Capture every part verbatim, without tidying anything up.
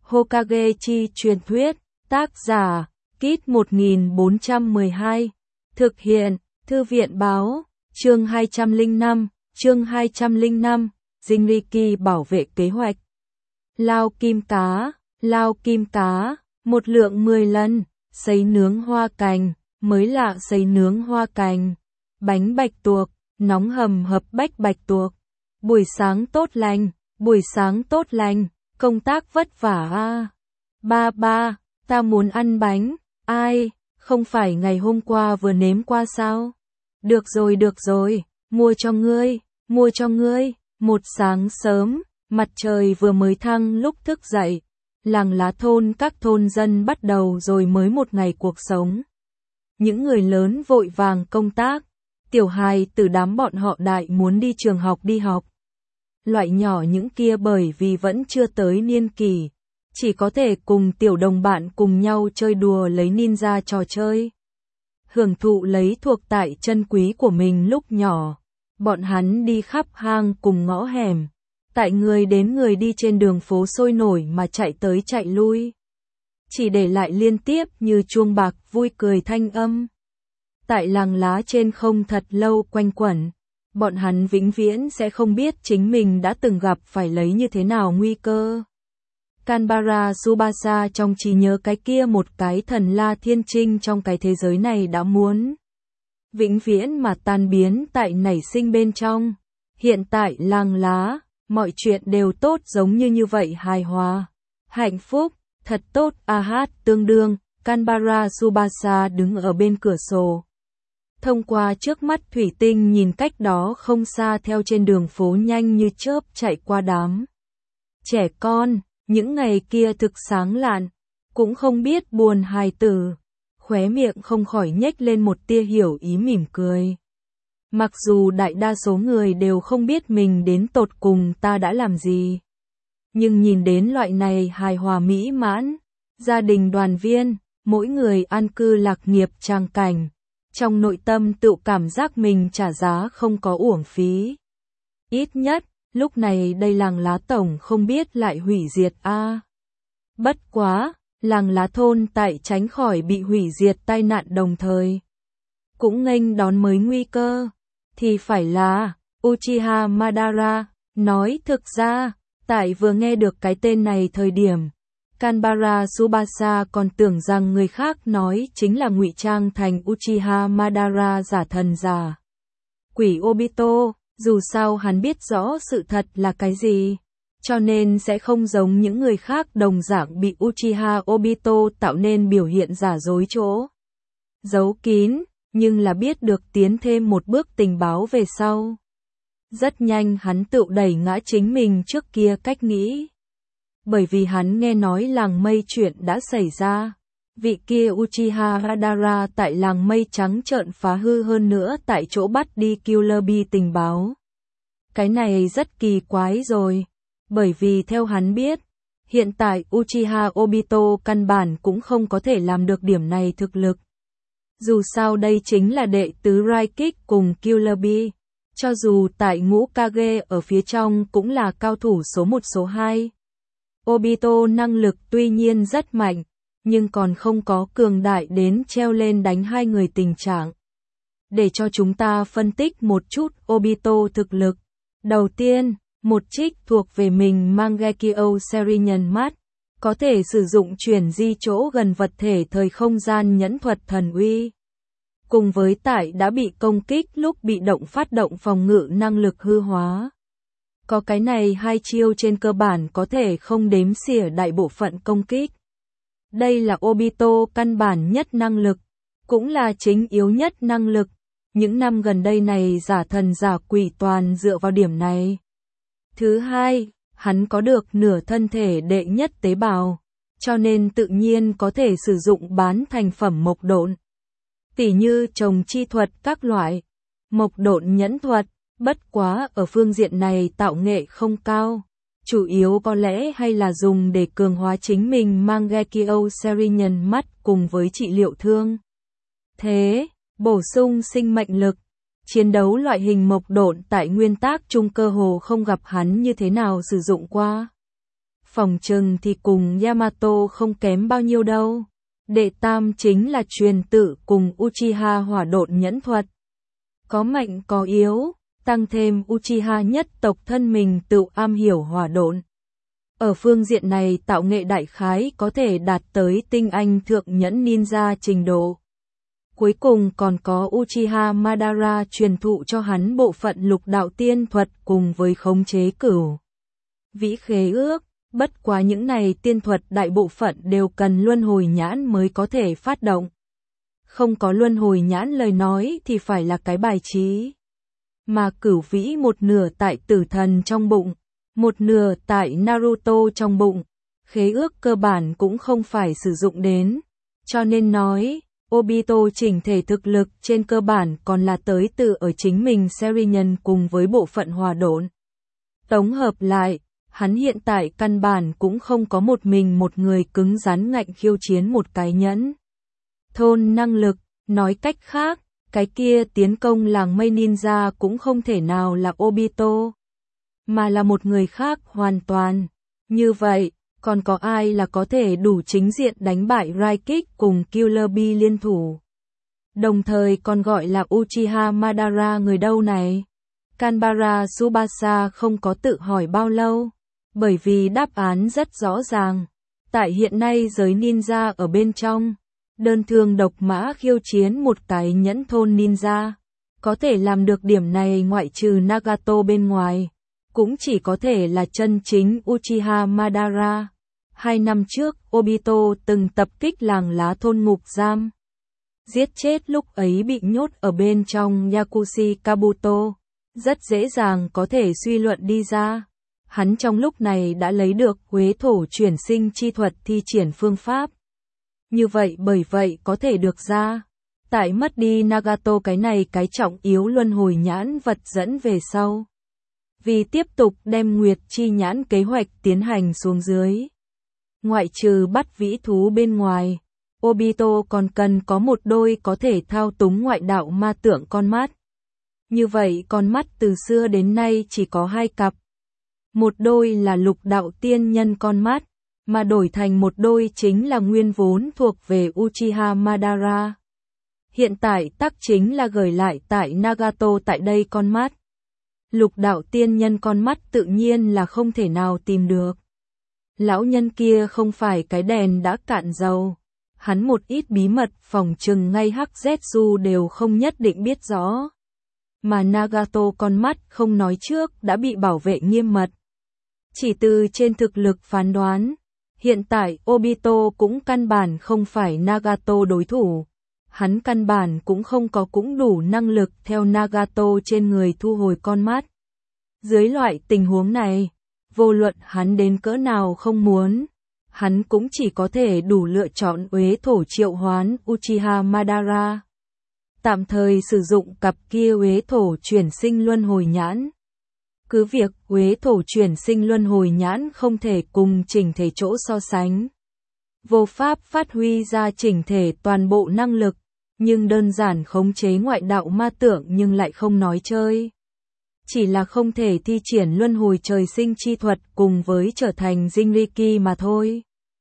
Hokage chi truyền thuyết, tác giả, Kit một nghìn bốn trăm mười hai, thực hiện, Thư viện báo, chương hai trăm lẻ năm, chương hai trăm lẻ năm, Jinriki bảo vệ kế hoạch. Lao kim cá, lao kim cá, một lượng mười lần, sấy nướng hoa cành, mới lạ sấy nướng hoa cành, bánh bạch tuộc, nóng hầm hập bách bạch tuộc. Buổi sáng tốt lành, buổi sáng tốt lành, công tác vất vả a. Ba ba, ta muốn ăn bánh, ai, không phải ngày hôm qua vừa nếm qua sao? Được rồi được rồi, mua cho ngươi, mua cho ngươi. Một sáng sớm, mặt trời vừa mới thăng lúc thức dậy, làng lá thôn các thôn dân bắt đầu rồi mới một ngày cuộc sống. Những người lớn vội vàng công tác, tiểu hài từ đám bọn họ đại muốn đi trường học đi học. Loại nhỏ những kia bởi vì vẫn chưa tới niên kỷ, chỉ có thể cùng tiểu đồng bạn cùng nhau chơi đùa lấy ninja trò chơi. Hưởng thụ lấy thuộc tại chân quý của mình lúc nhỏ. Bọn hắn đi khắp hang cùng ngõ hẻm, tại người đến người đi trên đường phố sôi nổi mà chạy tới chạy lui. Chỉ để lại liên tiếp như chuông bạc vui cười thanh âm. Tại làng lá trên không thật lâu quanh quẩn, bọn hắn vĩnh viễn sẽ không biết chính mình đã từng gặp phải lấy như thế nào nguy cơ. Kanbara Tsubasa trong trí nhớ cái kia một cái thần la thiên trinh trong cái thế giới này đã muốn vĩnh viễn mà tan biến tại nảy sinh bên trong. Hiện tại làng lá, mọi chuyện đều tốt giống như như vậy hài hòa. Hạnh phúc, thật tốt a hát tương đương, Kanbara Tsubasa đứng ở bên cửa sổ. Thông qua trước mắt thủy tinh nhìn cách đó không xa theo trên đường phố nhanh như chớp chạy qua đám trẻ con, những ngày kia thực sáng lạn, cũng không biết buồn hài tử. Khóe miệng không khỏi nhếch lên một tia hiểu ý mỉm cười. Mặc dù đại đa số người đều không biết mình đến tột cùng ta đã làm gì, nhưng nhìn đến loại này hài hòa mỹ mãn, gia đình đoàn viên, mỗi người an cư lạc nghiệp trang cảnh, trong nội tâm tự cảm giác mình trả giá không có uổng phí. Ít nhất, lúc này đây làng lá tổng không biết lại hủy diệt a. À. Bất quá, làng lá thôn tại tránh khỏi bị hủy diệt tai nạn đồng thời cũng nghênh đón mới nguy cơ, thì phải là Uchiha Madara. Nói thực ra, tại vừa nghe được cái tên này thời điểm, Kanbara Tsubasa còn tưởng rằng người khác nói chính là ngụy trang thành Uchiha Madara giả thần giả quỷ Obito, dù sao hắn biết rõ sự thật là cái gì. Cho nên sẽ không giống những người khác đồng dạng bị Uchiha Obito tạo nên biểu hiện giả dối chỗ giấu kín, nhưng là biết được tiến thêm một bước tình báo về sau. Rất nhanh hắn tự đẩy ngã chính mình trước kia cách nghĩ. Bởi vì hắn nghe nói làng mây chuyện đã xảy ra. Vị kia Uchiha Madara tại làng mây trắng trợn phá hư hơn nữa tại chỗ bắt đi Killer Bee tình báo. Cái này rất kỳ quái rồi. Bởi vì theo hắn biết, hiện tại Uchiha Obito căn bản cũng không có thể làm được điểm này thực lực. Dù sao đây chính là đệ tứ Raikage cùng Killer Bee, cho dù tại ngũ Kage ở phía trong cũng là cao thủ số một số hai. Obito năng lực tuy nhiên rất mạnh, nhưng còn không có cường đại đến treo lên đánh hai người tình trạng. Để cho chúng ta phân tích một chút Obito thực lực. Đầu tiên, một trích thuộc về mình Mangekyo Sharingan mắt, có thể sử dụng chuyển di chỗ gần vật thể thời không gian nhẫn thuật thần uy. Cùng với tại đã bị công kích lúc bị động phát động phòng ngự năng lực hư hóa. Có cái này hai chiêu trên cơ bản có thể không đếm xỉa đại bộ phận công kích. Đây là Obito căn bản nhất năng lực, cũng là chính yếu nhất năng lực. Những năm gần đây này giả thần giả quỷ toàn dựa vào điểm này. Thứ hai, hắn có được nửa thân thể đệ nhất tế bào, cho nên tự nhiên có thể sử dụng bán thành phẩm mộc độn. Tỉ như trồng chi thuật các loại, mộc độn nhẫn thuật, bất quá ở phương diện này tạo nghệ không cao. Chủ yếu có lẽ hay là dùng để cường hóa chính mình Mangekyo Sharingan mắt cùng với trị liệu thương. Thế, bổ sung sinh mệnh lực. Chiến đấu loại hình mộc độn tại nguyên tác chung cơ hồ không gặp hắn như thế nào sử dụng qua. phòng trừng thì cùng Yamato không kém bao nhiêu đâu. Đệ tam chính là truyền tự cùng Uchiha hỏa độn nhẫn thuật. Có mạnh có yếu, tăng thêm Uchiha nhất tộc thân mình tự am hiểu hỏa độn. Ở phương diện này tạo nghệ đại khái có thể đạt tới tinh anh thượng nhẫn ninja trình độ. Cuối cùng còn có Uchiha Madara truyền thụ cho hắn bộ phận lục đạo tiên thuật cùng với khống chế cửu vĩ khế ước. Bất quá những này tiên thuật đại bộ phận đều cần luân hồi nhãn mới có thể phát động. Không có luân hồi nhãn lời nói thì phải là cái bài trí. Mà cửu vĩ một nửa tại tử thần trong bụng, một nửa tại Naruto trong bụng, khế ước cơ bản cũng không phải sử dụng đến. Cho nên nói, Obito chỉnh thể thực lực trên cơ bản còn là tới từ ở chính mình Serinhân cùng với bộ phận hòa độn. Tổng hợp lại, hắn hiện tại căn bản cũng không có một mình một người cứng rắn ngạnh khiêu chiến một cái nhẫn thôn năng lực. Nói cách khác, cái kia tiến công làng mây ninja cũng không thể nào là Obito, mà là một người khác hoàn toàn. Như vậy, còn có ai là có thể đủ chính diện đánh bại Raikik cùng Killer Bee liên thủ? Đồng thời còn gọi là Uchiha Madara người đâu này? Kanbara Tsubasa không có tự hỏi bao lâu, bởi vì đáp án rất rõ ràng. Tại hiện nay giới ninja ở bên trong, đơn thương độc mã khiêu chiến một cái nhẫn thôn ninja, có thể làm được điểm này ngoại trừ Nagato bên ngoài, cũng chỉ có thể là chân chính Uchiha Madara. Hai năm trước, Obito từng tập kích làng lá thôn ngục giam, giết chết lúc ấy bị nhốt ở bên trong Yakushi Kabuto. Rất dễ dàng có thể suy luận đi ra, hắn trong lúc này đã lấy được Huế thổ chuyển sinh chi thuật thi triển phương pháp. Như vậy bởi vậy có thể được ra, tại mất đi Nagato cái này cái trọng yếu luân hồi nhãn vật dẫn về sau. Vì tiếp tục đem Nguyệt Chi nhãn kế hoạch tiến hành xuống dưới. Ngoại trừ bắt vĩ thú bên ngoài, Obito còn cần có một đôi có thể thao túng ngoại đạo ma tượng con mắt. Như vậy con mắt từ xưa đến nay chỉ có hai cặp. Một đôi là lục đạo tiên nhân con mắt, mà đổi thành một đôi chính là nguyên vốn thuộc về Uchiha Madara. Hiện tại tắc chính là gửi lại tại Nagato tại đây con mắt. Lục đạo tiên nhân con mắt tự nhiên là không thể nào tìm được. Lão nhân kia không phải cái đèn đã cạn dầu. Hắn một ít bí mật phòng trừng ngay Hắc Zetsu đều không nhất định biết rõ. Mà Nagato con mắt không nói trước đã bị bảo vệ nghiêm mật. Chỉ từ trên thực lực phán đoán, hiện tại Obito cũng căn bản không phải Nagato đối thủ. Hắn căn bản cũng không có cũng đủ năng lực theo Nagato trên người thu hồi con mắt. Dưới loại tình huống này, vô luận hắn đến cỡ nào không muốn, hắn cũng chỉ có thể đủ lựa chọn uế thổ triệu hoán Uchiha Madara. Tạm thời sử dụng cặp kia uế thổ chuyển sinh luân hồi nhãn. Cứ việc uế thổ chuyển sinh luân hồi nhãn không thể cùng chỉnh thể chỗ so sánh. Vô pháp phát huy ra chỉnh thể toàn bộ năng lực, nhưng đơn giản khống chế ngoại đạo ma tượng nhưng lại không nói chơi. Chỉ là không thể thi triển luân hồi trời sinh chi thuật cùng với trở thành Jinriki mà thôi.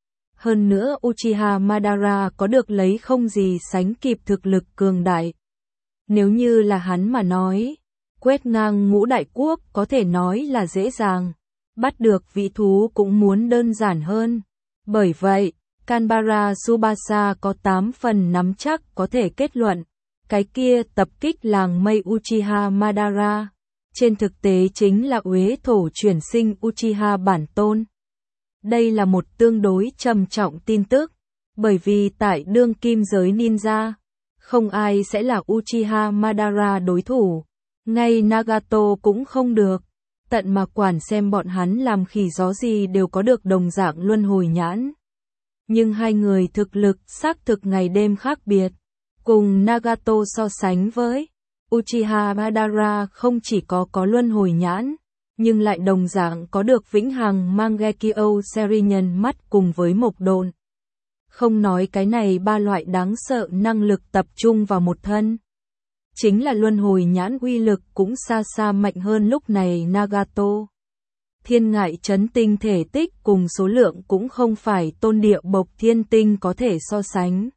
Hơn nữa Uchiha Madara có được lấy không gì sánh kịp thực lực cường đại. Nếu như là hắn mà nói, quét ngang ngũ đại quốc có thể nói là dễ dàng, bắt được vị thú cũng muốn đơn giản hơn. Bởi vậy, Kanbara Tsubasa có tám phần nắm chắc có thể kết luận, cái kia tập kích làng mây Uchiha Madara, trên thực tế chính là uế thổ chuyển sinh Uchiha bản tôn. Đây là một tương đối trầm trọng tin tức, bởi vì tại đương kim giới ninja, không ai sẽ là Uchiha Madara đối thủ, ngay Nagato cũng không được, tận mà quản xem bọn hắn làm khỉ gió gì đều có được đồng dạng luân hồi nhãn. Nhưng hai người thực lực xác thực ngày đêm khác biệt, cùng Nagato so sánh với Uchiha Madara không chỉ có có luân hồi nhãn, nhưng lại đồng dạng có được vĩnh hằng Mangekyo Serinhân mắt cùng với mộc độn. Không nói cái này ba loại đáng sợ năng lực tập trung vào một thân. Chính là luân hồi nhãn uy lực cũng xa xa mạnh hơn lúc này Nagato. thiên ngại chấn tinh thể tích cùng số lượng cũng không phải tôn địa bộc thiên tinh có thể so sánh.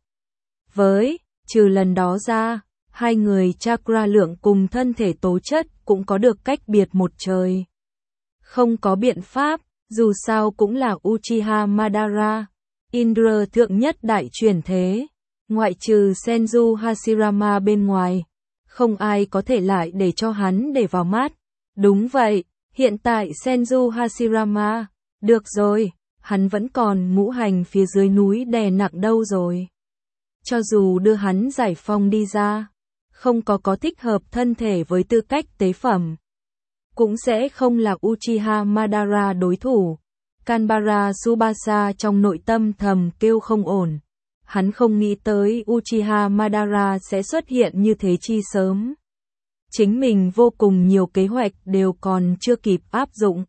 Với, trừ lần đó ra, hai người chakra lượng cùng thân thể tố chất cũng có được cách biệt một trời. Không có biện pháp, dù sao cũng là Uchiha Madara, Indra thượng nhất đại chuyển thế, ngoại trừ Senju Hashirama bên ngoài, không ai có thể lại để cho hắn để vào mắt. Đúng vậy, hiện tại Senju Hashirama, được rồi, hắn vẫn còn ngũ hành phía dưới núi đè nặng đâu rồi. Cho dù đưa hắn giải phong đi ra, không có có thích hợp thân thể với tư cách tế phẩm, cũng sẽ không là Uchiha Madara đối thủ. Kanbara Tsubasa trong nội tâm thầm kêu không ổn. Hắn không nghĩ tới Uchiha Madara sẽ xuất hiện như thế chi sớm. Chính mình vô cùng nhiều kế hoạch đều còn chưa kịp áp dụng.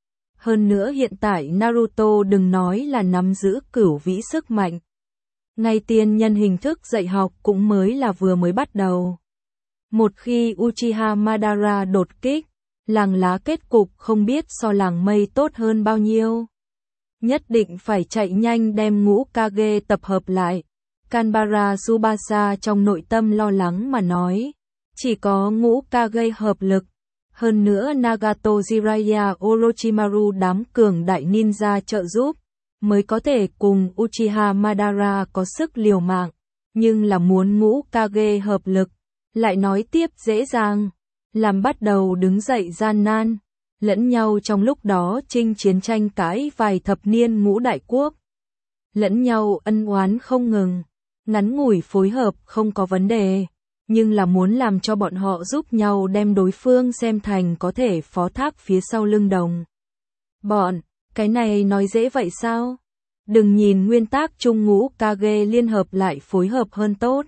Hơn nữa hiện tại Naruto đừng nói là nắm giữ cửu vĩ sức mạnh. Ngay tiên nhân hình thức dạy học cũng mới là vừa mới bắt đầu. Một khi Uchiha Madara đột kích, làng lá kết cục không biết so làng mây tốt hơn bao nhiêu. Nhất định phải chạy nhanh đem ngũ Kage tập hợp lại. Kanbara Tsubasa trong nội tâm lo lắng mà nói. Chỉ có ngũ Kage hợp lực. Hơn nữa Nagato Jiraiya Orochimaru đám cường đại ninja trợ giúp, mới có thể cùng Uchiha Madara có sức liều mạng. Nhưng là muốn ngũ Kage hợp lực, lại nói tiếp dễ dàng, làm bắt đầu đứng dậy gian nan. Lẫn nhau trong lúc đó chinh chiến tranh cãi vài thập niên ngũ đại quốc. Lẫn nhau ân oán không ngừng, ngắn ngủi phối hợp không có vấn đề, nhưng là muốn làm cho bọn họ giúp nhau đem đối phương xem thành có thể phó thác phía sau lưng đồng. Bọn, cái này nói dễ vậy sao? Đừng nhìn nguyên tắc chung ngũ Kage liên hợp lại phối hợp hơn tốt.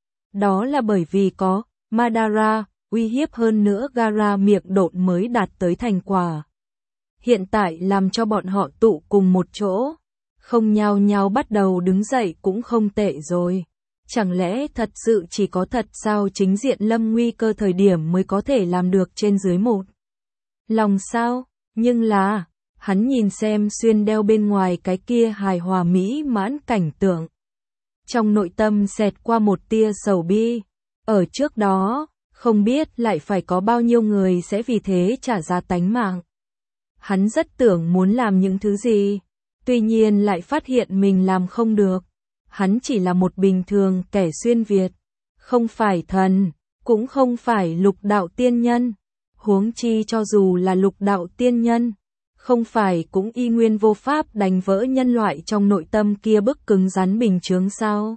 Đó là bởi vì có Madara uy hiếp hơn nữa Gaara miệng độn mới đạt tới thành quả. Hiện tại làm cho bọn họ tụ cùng một chỗ, không nhao nhao bắt đầu đứng dậy cũng không tệ rồi. Chẳng lẽ thật sự chỉ có thật sao chính diện lâm nguy cơ thời điểm mới có thể làm được trên dưới một lòng sao? Nhưng là, hắn nhìn xem xuyên đeo bên ngoài cái kia hài hòa mỹ mãn cảnh tượng. Trong nội tâm xẹt qua một tia sầu bi, ở trước đó, không biết lại phải có bao nhiêu người sẽ vì thế trả giá tánh mạng. Hắn rất tưởng muốn làm những thứ gì, tuy nhiên lại phát hiện mình làm không được. Hắn chỉ là một bình thường kẻ xuyên Việt, không phải thần, cũng không phải lục đạo tiên nhân. Huống chi cho dù là lục đạo tiên nhân, không phải cũng y nguyên vô pháp đánh vỡ nhân loại trong nội tâm kia bức cứng rắn bình chướng sao?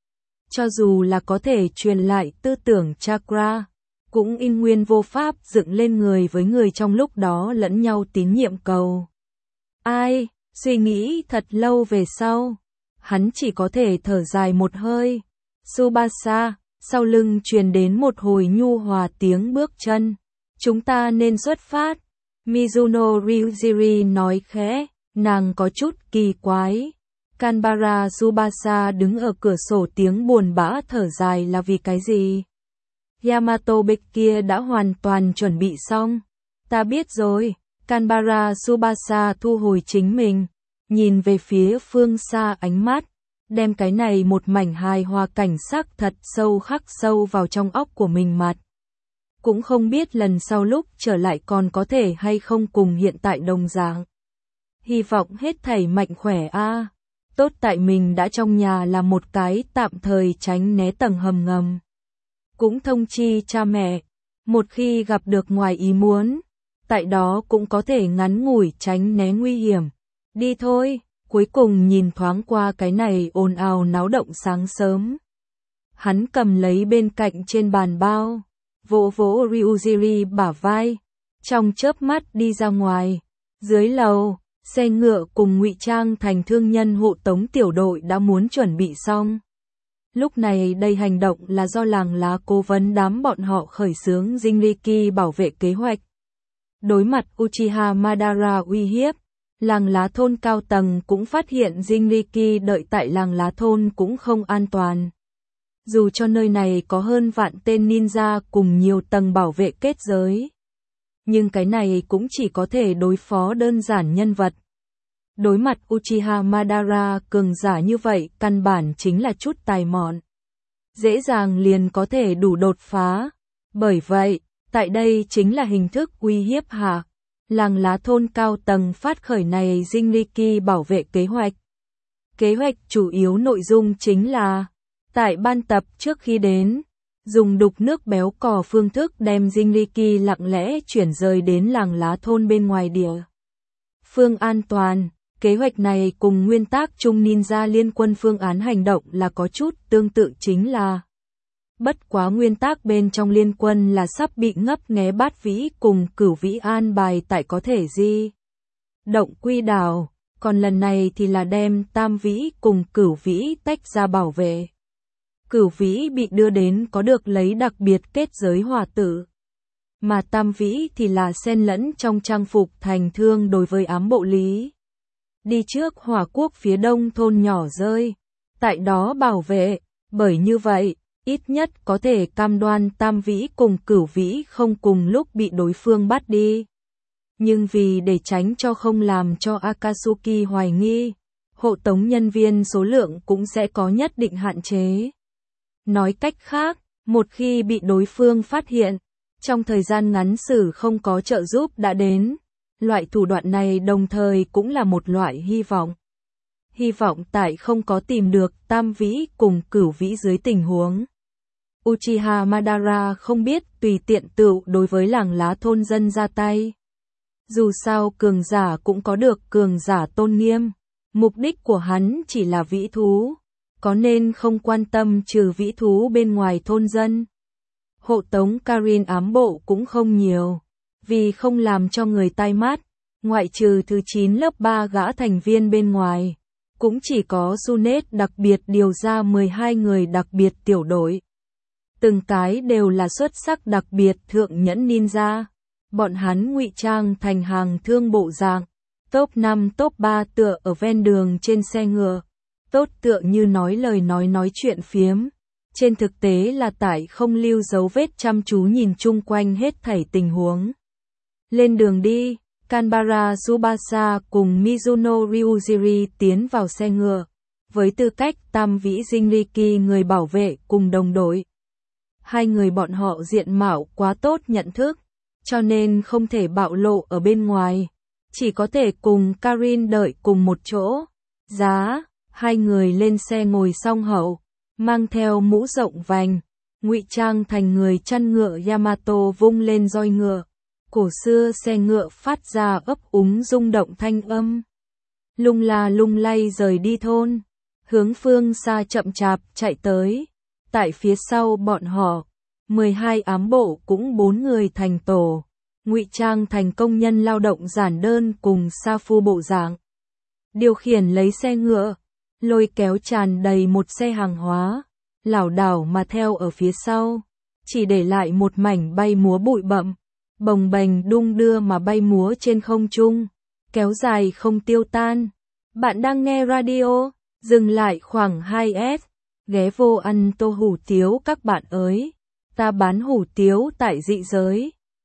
Cho dù là có thể truyền lại tư tưởng chakra, cũng y nguyên vô pháp dựng lên người với người trong lúc đó lẫn nhau tín nhiệm cầu. Ai, suy nghĩ thật lâu về sau, hắn chỉ có thể thở dài một hơi. Tsubasa, sau lưng truyền đến một hồi nhu hòa tiếng bước chân. Chúng ta nên xuất phát. Mizuno Ryujiri nói khẽ, nàng có chút kỳ quái. Kanbara Tsubasa đứng ở cửa sổ tiếng buồn bã thở dài là vì cái gì? Yamato bên kia đã hoàn toàn chuẩn bị xong. Ta biết rồi. Kanbara Tsubasa thu hồi chính mình, nhìn về phía phương xa ánh mắt, đem cái này một mảnh hài hòa cảnh sắc thật sâu khắc sâu vào trong óc của mình mặt. Cũng không biết lần sau lúc trở lại còn có thể hay không cùng hiện tại đồng dạng. Hy vọng hết thảy mạnh khỏe a. Tốt tại mình đã trong nhà là một cái tạm thời tránh né tầng hầm ngầm. Cũng thông chi cha mẹ, một khi gặp được ngoài ý muốn, tại đó cũng có thể ngắn ngủi tránh né nguy hiểm. Đi thôi, cuối cùng nhìn thoáng qua cái này ồn ào náo động sáng sớm. Hắn cầm lấy bên cạnh trên bàn bao, vỗ vỗ Ryujiri bả vai, trong chớp mắt đi ra ngoài. Dưới lầu, xe ngựa cùng ngụy trang thành thương nhân hộ tống tiểu đội đã muốn chuẩn bị xong. Lúc này đây hành động là do làng lá cố vấn đám bọn họ khởi xướng Jinriki bảo vệ kế hoạch. Đối mặt Uchiha Madara uy hiếp, làng lá thôn cao tầng cũng phát hiện Jinriki đợi tại làng lá thôn cũng không an toàn. Dù cho nơi này có hơn vạn tên ninja cùng nhiều tầng bảo vệ kết giới. nhưng cái này cũng chỉ có thể đối phó đơn giản nhân vật. Đối mặt Uchiha Madara cường giả như vậy căn bản chính là chút tài mọn. Dễ dàng liền có thể đủ đột phá. Bởi vậy, tại đây chính là hình thức uy hiếp hạ. Làng lá thôn cao tầng phát khởi này Jinriki bảo vệ kế hoạch. Kế hoạch chủ yếu nội dung chính là, tại ban tập trước khi đến, dùng đục nước béo cò phương thức đem Jinriki lặng lẽ chuyển rời đến làng lá thôn bên ngoài địa phương an toàn. Kế hoạch này cùng nguyên tắc chung ninja liên quân phương án hành động là có chút tương tự chính là bất quá nguyên tắc bên trong liên quân là sắp bị ngấp nghé bát vĩ cùng cửu vĩ an bài tại có thể di động quy đảo, còn lần này thì là đem tam vĩ cùng cửu vĩ tách ra bảo vệ. Cửu vĩ bị đưa đến có được lấy đặc biệt kết giới hòa tử, mà tam vĩ thì là xen lẫn trong trang phục thành thương đối với ám bộ lý. Đi trước Hỏa Quốc phía đông thôn nhỏ rơi, tại đó bảo vệ, bởi như vậy, ít nhất có thể cam đoan tam vĩ cùng cửu vĩ không cùng lúc bị đối phương bắt đi. Nhưng vì để tránh cho không làm cho Akatsuki hoài nghi, hộ tống nhân viên số lượng cũng sẽ có nhất định hạn chế. Nói cách khác, một khi bị đối phương phát hiện, trong thời gian ngắn xử không có trợ giúp đã đến, loại thủ đoạn này đồng thời cũng là một loại hy vọng. Hy vọng tại không có tìm được tam vĩ cùng cửu vĩ dưới tình huống. Uchiha Madara không biết tùy tiện tựu đối với làng lá thôn dân ra tay. Dù sao cường giả cũng có được cường giả tôn nghiêm, mục đích của hắn chỉ là vĩ thú, có nên không quan tâm trừ vĩ thú bên ngoài thôn dân. Hộ tống Karin ám bộ cũng không nhiều, vì không làm cho người tai mắt, ngoại trừ thứ chín lớp ba gã thành viên bên ngoài, cũng chỉ có Sunet đặc biệt điều ra mười hai người đặc biệt tiểu đội. Từng cái đều là xuất sắc đặc biệt thượng nhẫn ninja. Bọn hắn ngụy trang thành hàng thương bộ dạng, top năm top ba tựa ở ven đường trên xe ngựa, tốt tựa như nói lời nói nói chuyện phiếm. Trên thực tế là tại không lưu dấu vết chăm chú nhìn chung quanh hết thảy tình huống. Lên đường đi, Kanbara Tsubasa cùng Mizuno Ryujiri tiến vào xe ngựa, với tư cách tam vĩ Jinriki người bảo vệ cùng đồng đội. Hai người bọn họ diện mạo quá tốt nhận thức, cho nên không thể bạo lộ ở bên ngoài, chỉ có thể cùng Karin đợi cùng một chỗ. Giá, hai người lên xe ngồi song hậu, mang theo mũ rộng vành, ngụy trang thành người chăn ngựa Yamato vung lên roi ngựa. Cổ xưa xe ngựa phát ra ấp úng rung động thanh âm. Lung la lung lay rời đi thôn, hướng phương xa chậm chạp chạy tới. Tại phía sau bọn họ, mười hai ám bộ cũng bốn người thành tổ, ngụy trang thành công nhân lao động giản đơn cùng sa phu bộ dạng. Điều khiển lấy xe ngựa, lôi kéo tràn đầy một xe hàng hóa, lảo đảo mà theo ở phía sau, chỉ để lại một mảnh bay múa bụi bặm, bồng bềnh đung đưa mà bay múa trên không trung, kéo dài không tiêu tan. Bạn đang nghe radio, dừng lại khoảng hai phút, ghé vô ăn tô hủ tiếu các bạn ơi, ta bán hủ tiếu tại dị giới.